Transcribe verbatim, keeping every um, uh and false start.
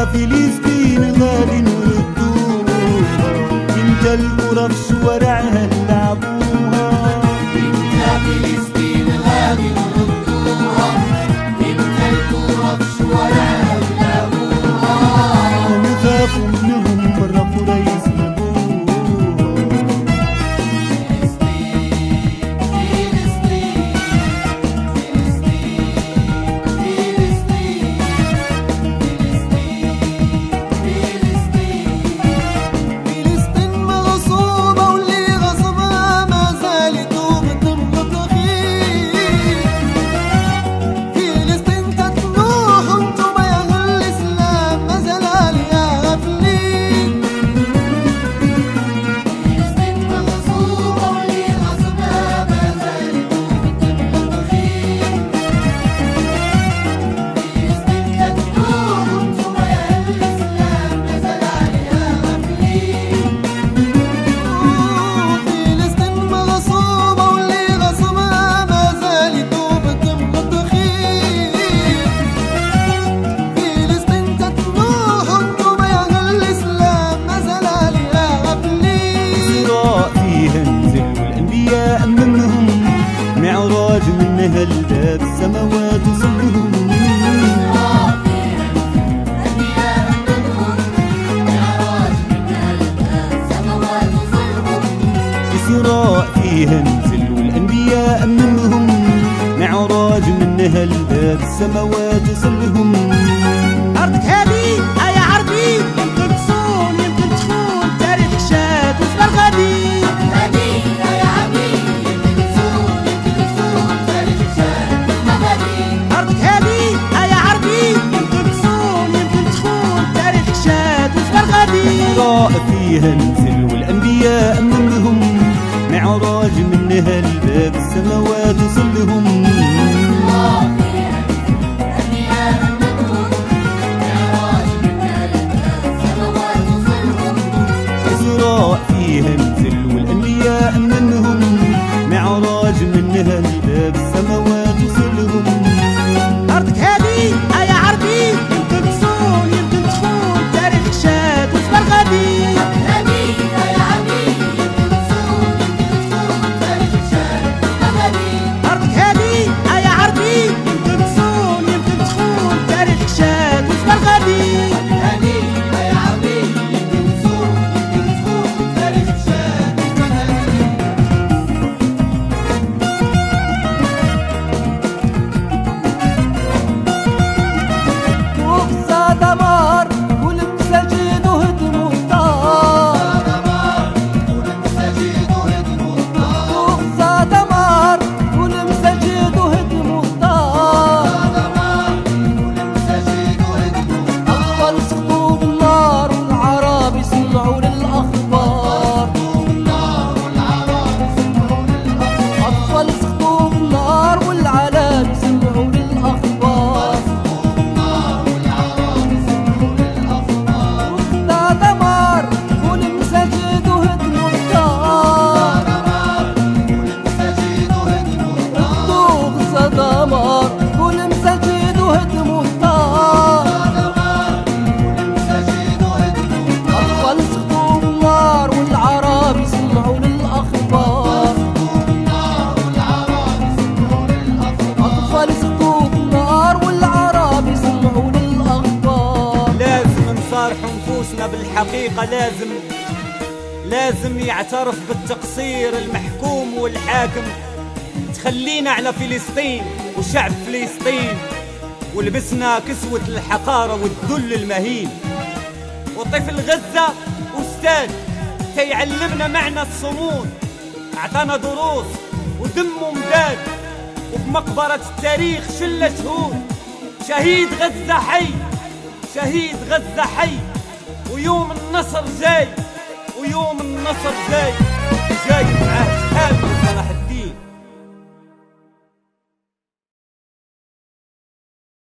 فلسطين غادي نردوها، امتى الكرة في شوارعها نلعبوها، امتى فلسطين غادي نردوها، امتى الكرة في شوارعها نلعبوها، نخاف منهم مرة أخرى يسلبوها. معراج منها الباب السماوات وصلهم، إسراء فيها نزل والأنبياء منهم، معراج منها الباب السماوات وصلهم. أرضك هذه يا عربي يمكن تصون يمكن تخون، تاريخ شاد وصغر غادي. إسراء فيها نزل والأنبياء منهم، معراج منها الباب السماوات وصلهم. إسراء فيها نزل والأنبياء منهم، معراج منها الباب السماوات وصلهم. أرضك هذه يا عربي يمكن تصون يمكن تخون، تاريخ شاد وصغر غادي. أرضك هذه يا عربي يمكن تصون يمكن تخون، تاريخ شاد وصغر غادي. بالحقيقة لازم لازم يعترف بالتقصير المحكوم والحاكم. تخلينا على فلسطين وشعب فلسطين، ولبسنا كسوة الحقارة والذل المهين. وطفل غزة أستاذ تيعلمنا معنى الصمود، أعطانا دروس ودمه مداد، وفي مقبرة التاريخ شلة شهود. شهيد غزة حي، شهيد غزة حي، ويوم النصر جاي، ويوم النصر جاي جاي معاه حامل صلاح الدين.